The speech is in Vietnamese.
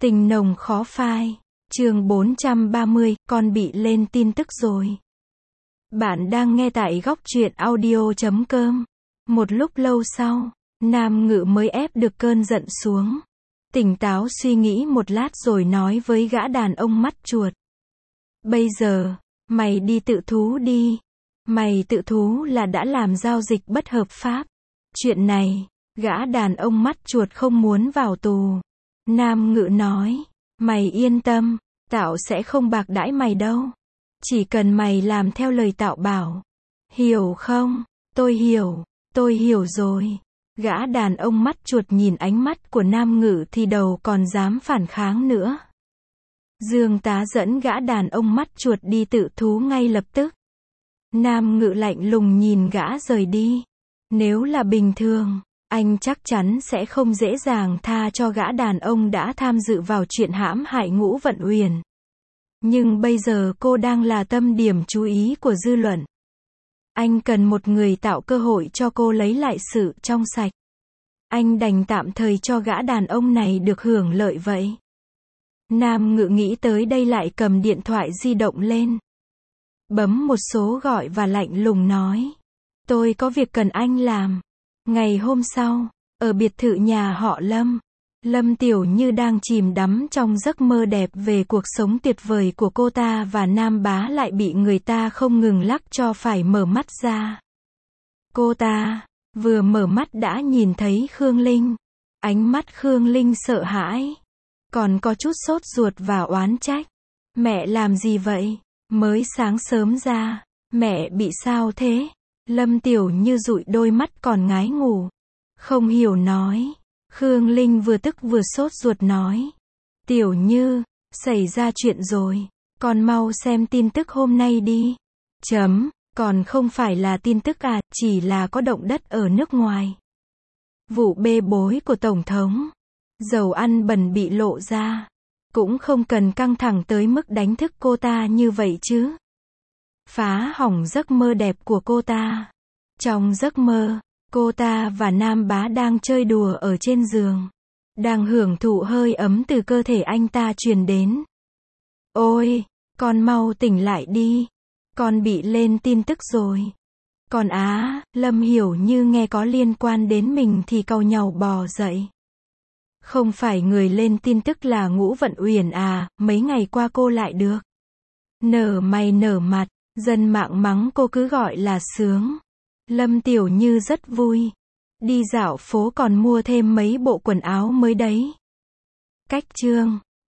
Tình nồng khó phai. Chương 430, con bị lên tin tức rồi. Bạn đang nghe tại góc truyện audio.com. Một lúc lâu sau, Nam Ngự mới ép được cơn giận xuống. Tỉnh táo suy nghĩ một lát rồi nói với gã đàn ông mắt chuột. Bây giờ, mày đi tự thú đi. Mày tự thú là đã làm giao dịch bất hợp pháp. Chuyện này, gã đàn ông mắt chuột không muốn vào tù. Nam Ngự nói, mày yên tâm, Tạo sẽ không bạc đãi mày đâu. Chỉ cần mày làm theo lời Tạo bảo. Hiểu không? Tôi hiểu rồi. Gã đàn ông mắt chuột nhìn ánh mắt của Nam Ngự thì đầu còn dám phản kháng nữa. Dương tá dẫn gã đàn ông mắt chuột đi tự thú ngay lập tức. Nam Ngự lạnh lùng nhìn gã rời đi. Nếu là bình thường, anh chắc chắn sẽ không dễ dàng tha cho gã đàn ông đã tham dự vào chuyện hãm hại Ngũ Vận Uyển. Nhưng bây giờ cô đang là tâm điểm chú ý của dư luận. Anh cần một người tạo cơ hội cho cô lấy lại sự trong sạch. Anh đành tạm thời cho gã đàn ông này được hưởng lợi vậy. Nam Ngự nghĩ tới đây lại cầm điện thoại di động lên. Bấm một số gọi và lạnh lùng nói. Tôi có việc cần anh làm. Ngày hôm sau, ở biệt thự nhà họ Lâm, Lâm Tiểu Như đang chìm đắm trong giấc mơ đẹp về cuộc sống tuyệt vời của cô ta và Nam Bá lại bị người ta không ngừng lắc cho phải mở mắt ra. Cô ta vừa mở mắt đã nhìn thấy Khương Linh. Ánh mắt Khương Linh sợ hãi, còn có chút sốt ruột và oán trách. Mẹ làm gì vậy? Mới sáng sớm ra, mẹ bị sao thế? Lâm Tiểu Như dụi đôi mắt còn ngái ngủ. Không hiểu nói. Khương Linh vừa tức vừa sốt ruột nói. Tiểu Như, xảy ra chuyện rồi. Con mau xem tin tức hôm nay đi. Còn không phải là tin tức à, chỉ là có động đất ở nước ngoài. Vụ bê bối của Tổng thống. Dầu ăn bẩn bị lộ ra. Cũng không cần căng thẳng tới mức đánh thức cô ta như vậy chứ. Phá hỏng giấc mơ đẹp của cô ta. Trong giấc mơ, cô ta và Nam Bá đang chơi đùa ở trên giường. Đang hưởng thụ hơi ấm từ cơ thể anh ta truyền đến. Ôi, con mau tỉnh lại đi. Con bị lên tin tức rồi. Còn Lâm Hiểu Như nghe có liên quan đến mình thì cau nhàu bò dậy. Không phải người lên tin tức là Ngũ Vận Uyển à, mấy ngày qua cô lại được. Nở mày nở mặt, dân mạng mắng cô cứ gọi là sướng. Lâm Tiểu Như rất vui. Đi dạo phố còn mua thêm mấy bộ quần áo mới đấy. Cách chương